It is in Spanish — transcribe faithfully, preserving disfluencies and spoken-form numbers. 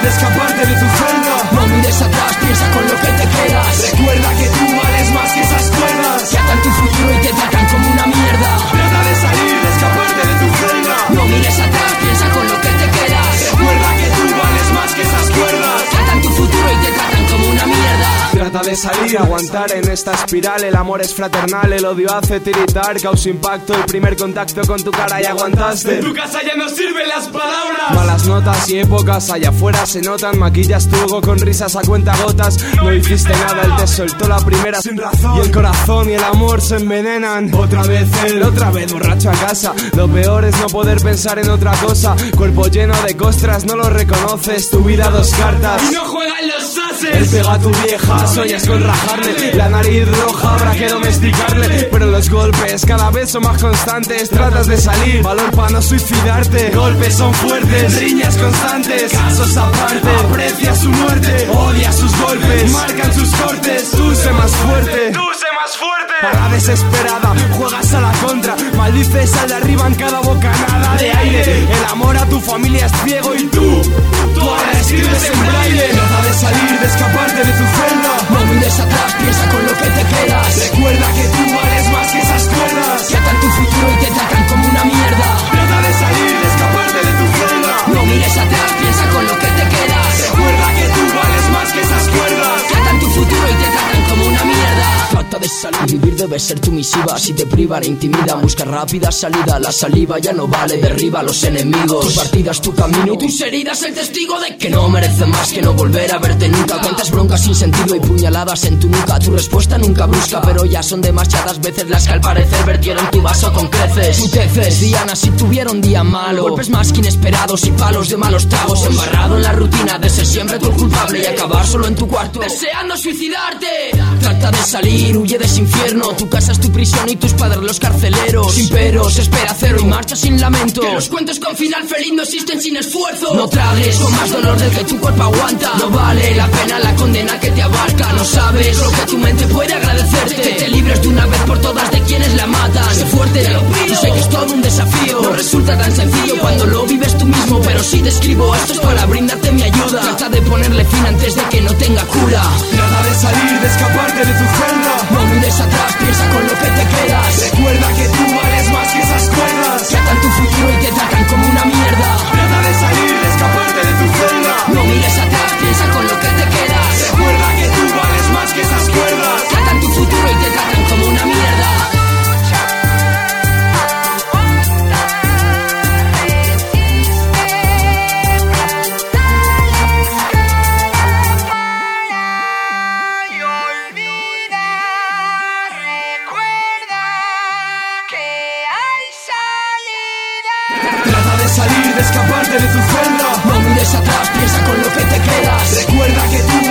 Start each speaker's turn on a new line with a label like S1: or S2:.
S1: de escaparte de tu celda.
S2: No mires atrás, piensa con lo que te quedas.
S1: Recuerda que tú vales más que esas cuerdas.
S2: Que atan tu futuro y te tratan como una mierda.
S1: Trata de salir, de escaparte de tu celda.
S2: No mires atrás, piensa con lo que te quedas.
S1: Recuerda que tú vales más que esas cuerdas.
S2: Que atan tu futuro y te tratan como una mierda.
S1: Trata de salir, aguantar en esta espiral. El amor es fraternal, el odio hace tiritar. Causa impacto, el primer contacto con tu cara y aguantaste.
S3: En tu casa ya no sirven las palabras.
S1: Malas notas y épocas allá afuera se notan. Maquillas tu ego con risas a cuentagotas. No hiciste nada, él te soltó la primera sin razón. Y el corazón y el amor se envenenan. Otra vez él, otra vez borracho a casa. Lo peor es no poder pensar en otra cosa. Cuerpo lleno de costras, no lo reconoces. Tu vida dos cartas
S3: Y no juegan los
S1: él
S3: ases.
S1: pega a tu vieja, sueñas con rajarle. La nariz roja habrá que domesticarle. Pero los golpes cada vez son más constantes. Tratas de salir, valor para no suicidarte. Golpes son fuertes, riñas constantes. Casos aparte, aprecia su muerte. Odia sus golpes, marcan sus cortes. Tú sé más fuerte,
S3: Tú sé más fuerte.
S1: a la desesperada, juegas a la contra. Maldices al de arriba en cada bocanada de aire. El amor a tu familia es ciego y tú, tú ahora escribes en braille. Trata de salir, de escaparte de tu celda.
S2: No mires atrás, piensa con lo que te quedas.
S1: Recuerda que tú vales más que esas cuerdas.
S2: Que atan tu futuro y te tratan como una mierda.
S1: Trata de salir, de escaparte de tu celda.
S2: No mires atrás, piensa con lo que te quedas.
S1: Recuerda que tú vales más que esas cuerdas.
S2: Que atan tu futuro y te tratan como una mierda. Trata de salir, vivir debe ser tu misiva. Si te priva, e intimida, busca rápida salida. La saliva ya no vale, derriba a los enemigos. Tu partida es tu camino y tus heridas el testigo de que no merece más que no volver a verte nunca. Cuántas broncas sin sentido y puñaladas en tu nuca. Tu respuesta nunca brusca, pero ya son demasiadas veces las que al parecer vertieron tu vaso con creces. Puteces, Diana, si tuvieron día malo. Golpes más que inesperados y palos de malos tragos. Embarrado en la rutina de ser siempre tú el culpable y acabar solo en tu cuarto deseando suicidarte. Trata de salir, huye de ese infierno. Tu casa es tu prisión y tus padres los carceleros. Sin peros, espera cero y marcha sin lamento. Que los cuentos con final feliz no existen sin esfuerzo. No tragues con más dolor del que tu cuerpo aguanta. No vale la pena la condena que te abarca. No sabes lo que tu mente puede agradecerte. Que te libres de una vez por todas de quienes la matan. Sé fuerte, te lo pido. Yo sé que es todo un desafío. No resulta tan sencillo cuando lo vives tú mismo. Pero si te escribo esto es para brindarte mi ayuda. Trata de ponerle fin antes de que no tenga cura.
S1: Trata de salir, de escaparte de tu celda.
S2: No mires atrás, piensa con lo que te quedas.
S1: Recuerda que tú vales más que esas cuerdas.
S2: Que atan tu futuro y te tratan como una mierda.
S1: Trata de salir, de escaparte de tu celda.
S2: No mires atrás, piensa con lo que te quedas.
S1: Recuerda que tú vales más que esas cuerdas.
S2: Que atan tu futuro y te tratan como una mierda.
S1: Trata de salir, de escaparte de tu celda.
S2: No mires atrás, piensa con lo que te quedas.
S1: Recuerda que tú